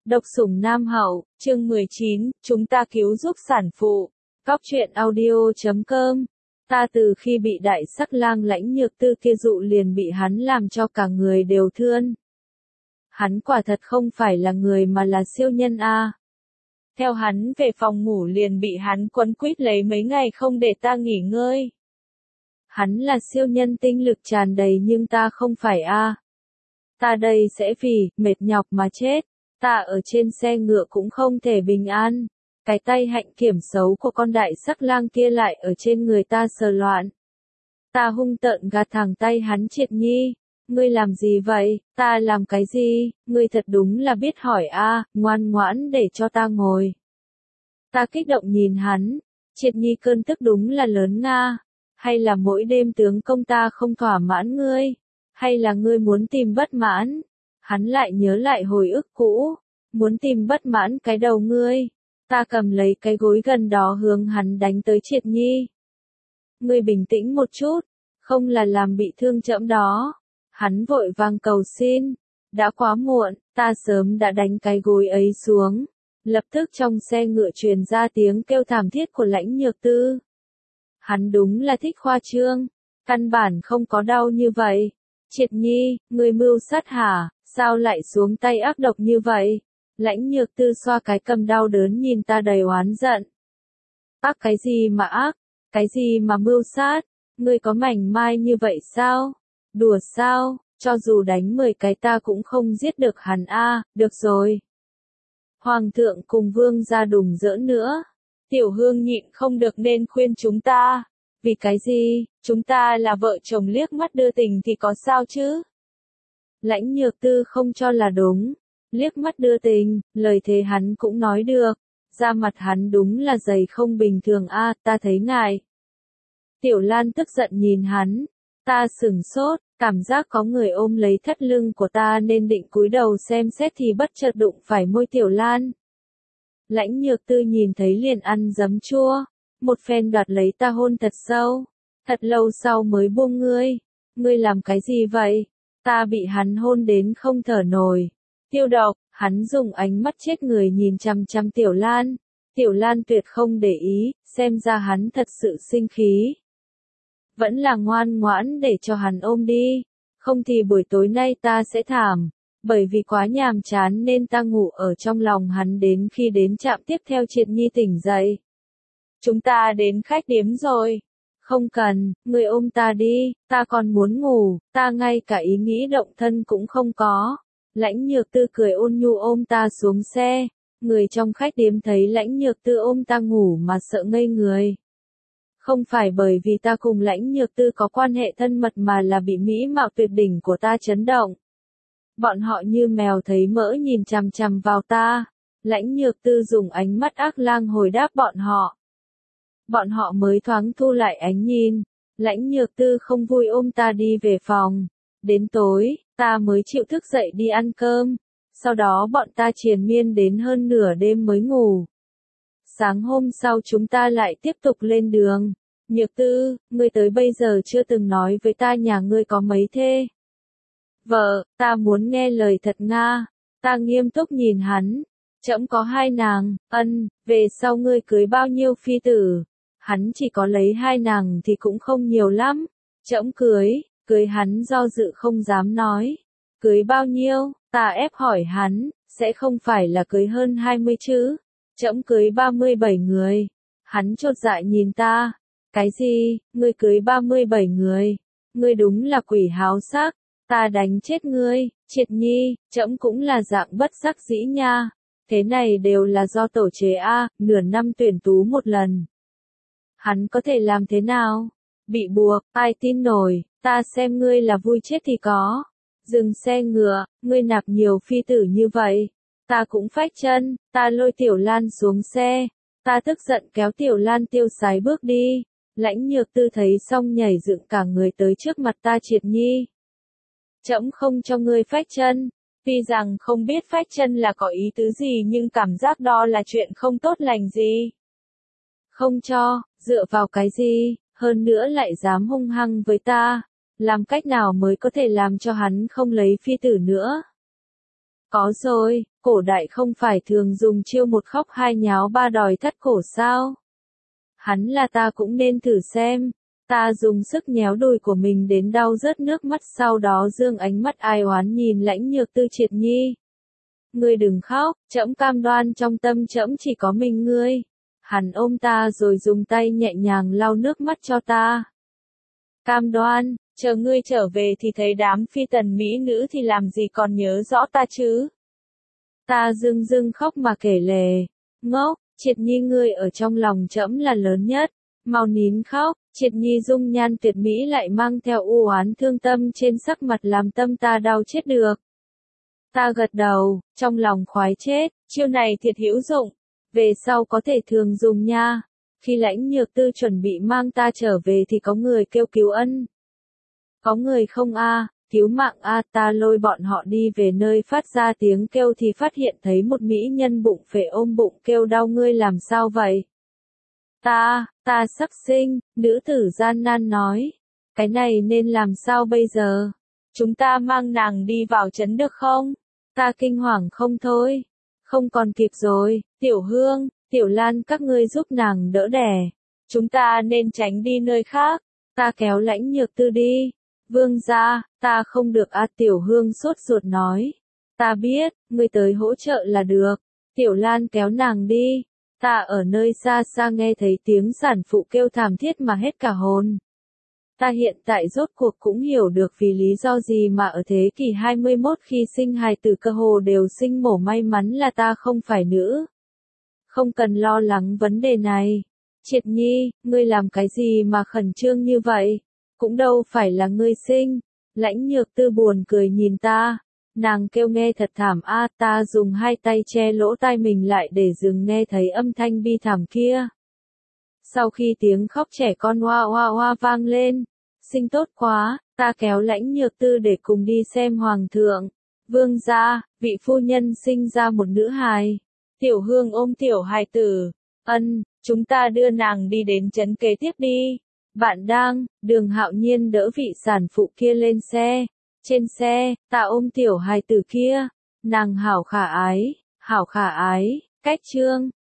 Độc sủng Nam Hậu, chương 19, chúng ta cứu giúp sản phụ. Cóc truyện audio.com. Ta từ khi bị đại sắc lang Lãnh Nhược Tư kia dụ liền bị hắn làm cho cả người đều thươn. Hắn quả thật không phải là người mà là siêu nhân a. Theo hắn về phòng ngủ liền bị hắn quấn quýt lấy mấy ngày không để ta nghỉ ngơi. Hắn là siêu nhân tinh lực tràn đầy nhưng ta không phải a. Ta đây sẽ vì mệt nhọc mà chết. Ta ở trên xe ngựa cũng không thể bình an. Cái tay hạnh kiểm xấu của con đại sắc lang kia lại ở trên người ta sờ loạn. Ta hung tợn gạt thẳng tay hắn. Triệt Nhi, ngươi làm gì vậy? Ta làm cái gì? Ngươi thật đúng là biết hỏi a, ngoan ngoãn để cho ta ngồi. Ta kích động nhìn hắn. Triệt Nhi cơn tức đúng là lớn nga. Hay là mỗi đêm tướng công ta không thỏa mãn ngươi? Hay là ngươi muốn tìm bất mãn? Hắn lại nhớ lại hồi ức cũ, muốn tìm bất mãn cái đầu ngươi. Ta cầm lấy cái gối gần đó hướng hắn đánh tới. Triệt Nhi, ngươi bình tĩnh một chút, không là làm bị thương trẫm đó. Hắn vội vàng cầu xin, đã quá muộn, ta sớm đã đánh cái gối ấy xuống. Lập tức trong xe ngựa truyền ra tiếng kêu thảm thiết của Lãnh Nhược Tư. Hắn đúng là thích khoa trương, căn bản không có đau như vậy. Triệt Nhi, ngươi mưu sát hả? Sao lại xuống tay ác độc như vậy? Lãnh Nhược Tư xoa cái cầm đau đớn nhìn ta đầy oán giận. Ác cái gì mà ác? Cái gì mà mưu sát? Ngươi có mảnh mai như vậy sao? Đùa sao? Cho dù đánh 10 cái ta cũng không giết được hắn a. Được rồi. Hoàng thượng cùng vương gia đừng giỡn nữa. Tiểu Hương nhịn không được nên khuyên chúng ta. Vì cái gì? Chúng ta là vợ chồng liếc mắt đưa tình thì có sao chứ? Lãnh Nhược Tư không cho là đúng. Liếc mắt đưa tình, lời thế hắn cũng nói được. Da mặt hắn đúng là dày không bình thường a, ta thấy ngại. Tiểu Lan tức giận nhìn hắn. Ta sửng sốt, cảm giác có người ôm lấy thắt lưng của ta nên định cúi đầu xem xét thì bất chợt đụng phải môi Tiểu Lan. Lãnh Nhược Tư nhìn thấy liền ăn giấm chua. Một phen đoạt lấy ta hôn thật sâu. Thật lâu sau mới buông ngươi. Ngươi làm cái gì vậy? Ta bị hắn hôn đến không thở nổi. Tiêu Độc, hắn dùng ánh mắt chết người nhìn chằm chằm Tiểu Lan. Tiểu Lan tuyệt không để ý, xem ra hắn thật sự sinh khí. Vẫn là ngoan ngoãn để cho hắn ôm đi. Không thì buổi tối nay ta sẽ thảm. Bởi vì quá nhàm chán nên ta ngủ ở trong lòng hắn đến khi đến trạm tiếp theo Triệt Nhi tỉnh dậy. Chúng ta đến khách điếm rồi. Không cần, ngươi ôm ta đi, ta còn muốn ngủ, ta ngay cả ý nghĩ động thân cũng không có. Lãnh Nhược Tư cười ôn nhu ôm ta xuống xe. Người trong khách điếm thấy Lãnh Nhược Tư ôm ta ngủ mà sợ ngây người. Không phải bởi vì ta cùng Lãnh Nhược Tư có quan hệ thân mật mà là bị mỹ mạo tuyệt đỉnh của ta chấn động. Bọn họ như mèo thấy mỡ nhìn chằm chằm vào ta. Lãnh Nhược Tư dùng ánh mắt ác lang hồi đáp bọn họ. Bọn họ mới thoáng thu lại ánh nhìn. Lãnh Nhược Tư không vui ôm ta đi về phòng. Đến tối, ta mới chịu thức dậy đi ăn cơm. Sau đó bọn ta triền miên đến hơn nửa đêm mới ngủ. Sáng hôm sau chúng ta lại tiếp tục lên đường. Nhược Tư, ngươi tới bây giờ chưa từng nói với ta nhà ngươi có mấy thê. Vợ, ta muốn nghe lời thật nga. Ta nghiêm túc nhìn hắn. Trẫm có 2 nàng, về sau ngươi cưới bao nhiêu phi tử? Hắn chỉ có lấy 2 nàng thì cũng không nhiều lắm. Trẫm cưới hắn do dự không dám nói. Cưới bao nhiêu? Ta ép hỏi hắn, sẽ không phải là cưới hơn 20 chứ? Trẫm cưới 37 người. Hắn chột dạ nhìn ta. Cái gì? Ngươi cưới 37 người? Ngươi đúng là quỷ háo sắc. Ta đánh chết ngươi. Triệt Nhi, trẫm cũng là dạng bất đắc dĩ nha. Thế này đều là do tổ chế a, nửa năm tuyển tú một lần. Hắn có thể làm thế nào? Bị buộc, ai tin nổi, ta xem ngươi là vui chết thì có. Dừng xe ngựa, ngươi nạp nhiều phi tử như vậy. Ta cũng phách chân, ta lôi Tiểu Lan xuống xe. Ta tức giận kéo Tiểu Lan tiêu sái bước đi. Lãnh Nhược Tư thấy xong nhảy dựng cả người tới trước mặt ta. Triệt Nhi, trẫm không cho ngươi phách chân. Tuy rằng không biết phách chân là có ý tứ gì nhưng cảm giác đó là chuyện không tốt lành gì. Không cho, dựa vào cái gì, hơn nữa lại dám hung hăng với ta. Làm cách nào mới có thể làm cho hắn không lấy phi tử nữa? Có rồi, cổ đại không phải thường dùng chiêu một khóc hai nháo ba đòi thắt cổ sao? Hắn là ta cũng nên thử xem. Ta dùng sức nhéo đùi của mình đến đau rớt nước mắt, sau đó dương ánh mắt ai oán nhìn Lãnh Nhược Tư. Triệt Nhi, ngươi đừng khóc, trẫm cam đoan trong tâm trẫm chỉ có mình ngươi. Hắn ôm ta rồi dùng tay nhẹ nhàng lau nước mắt cho ta. Cam đoan, chờ ngươi trở về thì thấy đám phi tần mỹ nữ thì làm gì còn nhớ rõ ta chứ? Ta rưng rưng khóc mà kể lể. Ngốc, Triệt Nhi ngươi ở trong lòng trẫm là lớn nhất. Mau nín khóc. Triệt Nhi dung nhan tuyệt mỹ lại mang theo u oán thương tâm trên sắc mặt làm tâm ta đau chết được. Ta gật đầu, trong lòng khoái chết, chiêu này thiệt hữu dụng, về sau có thể thường dùng nha. Khi Lãnh Nhược Tư chuẩn bị mang ta trở về thì có người kêu cứu ân. Có người không a, cứu mạng a, ta lôi bọn họ đi về nơi phát ra tiếng kêu thì phát hiện thấy một mỹ nhân bụng phệ ôm bụng kêu đau. Ngươi làm sao vậy? Ta sắp sinh, nữ tử gian nan nói. Cái này nên làm sao bây giờ? Chúng ta mang nàng đi vào trấn được không? Ta kinh hoàng không thôi. Không còn kịp rồi, Tiểu Hương, Tiểu Lan các ngươi giúp nàng đỡ đẻ. Chúng ta nên tránh đi nơi khác. Ta kéo Lãnh Nhược Tư đi. Vương gia, ta không được a. Tiểu Hương sốt ruột nói. Ta biết, ngươi tới hỗ trợ là được. Tiểu Lan kéo nàng đi. Ta ở nơi xa xa nghe thấy tiếng sản phụ kêu thảm thiết mà hết cả hồn. Ta hiện tại rốt cuộc cũng hiểu được vì lý do gì mà ở thế kỷ 21 khi sinh hài tử cơ hồ đều sinh mổ. May mắn là ta không phải nữ. Không cần lo lắng vấn đề này. Triệt Nhi, ngươi làm cái gì mà khẩn trương như vậy? Cũng đâu phải là ngươi sinh. Lãnh Nhược Tư buồn cười nhìn ta. Nàng kêu nghe thật thảm a. Ta dùng hai tay che lỗ tai mình lại để dừng nghe thấy âm thanh bi thảm kia. Sau khi tiếng khóc trẻ con hoa hoa hoa vang lên, sinh tốt quá, ta kéo Lãnh Nhược Tư để cùng đi xem hoàng thượng. Vương gia, vị phu nhân sinh ra một nữ hài. Tiểu Hương ôm tiểu hài tử. Ân, chúng ta đưa nàng đi đến trấn kế tiếp đi. Bạn đang, Đường Hạo Nhiên đỡ vị sản phụ kia lên xe. Trên xe, ta ôm tiểu hài tử kia. Nàng hảo khả ái, cách chương.